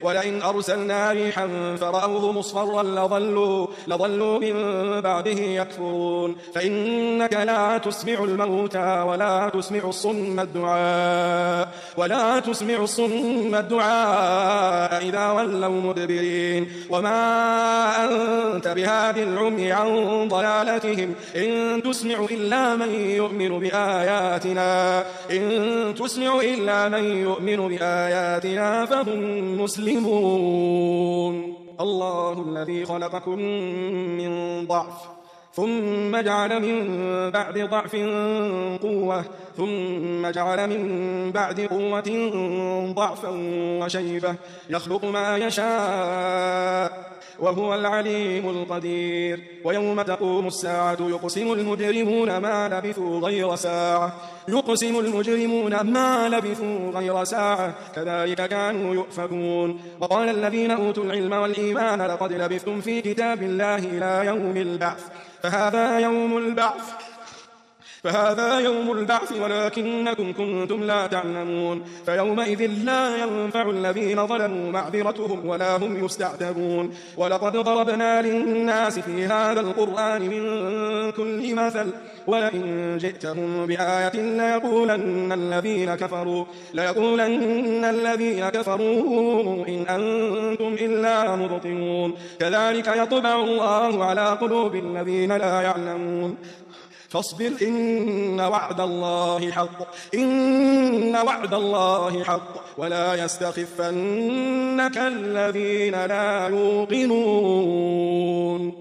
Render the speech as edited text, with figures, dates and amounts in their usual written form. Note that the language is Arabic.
ولئن أرسلنا ريحا فرأوه مصفرا لظلوا من بعده يكفرون فإنك لا تسمع الموتى ولا تسمع الصم الدعاء إذا ولوا مدبرين وما أنت بهاد العمي عن ضلالتهم إن تسمع إلا من يؤمن بآياتنا فهم مسلمون. الله الذي خلقكم من ضعف ثم جعل من بعد ضعف قوة ثم جعل من بعد قوة ضعفا وشيبة يخلق ما يشاء وهو العليم القدير. ويوم تقوم الساعة يقسم المجرمون ما لبثوا غير ساعة كذلك كانوا يؤفكون. وقال الذين أوتوا العلم والإيمان لقد لبثتم في كتاب الله إلى يوم البعث فهذا يوم البعث ولكنكم كنتم لا تعلمون. فيومئذ لا ينفع الذين ظلموا معذرتهم ولا هم يستعتبون. ولقد ضربنا للناس في هذا القرآن من كل مثل ولئن جئتهم بآية ليقولن الذين كفروا إن أنتم إلا مبطلون. كذلك يطبع الله على قلوب الذين لا يعلمون. فاصبر إن وعد الله حق ولا يستخفنك الذين لا يوقنون.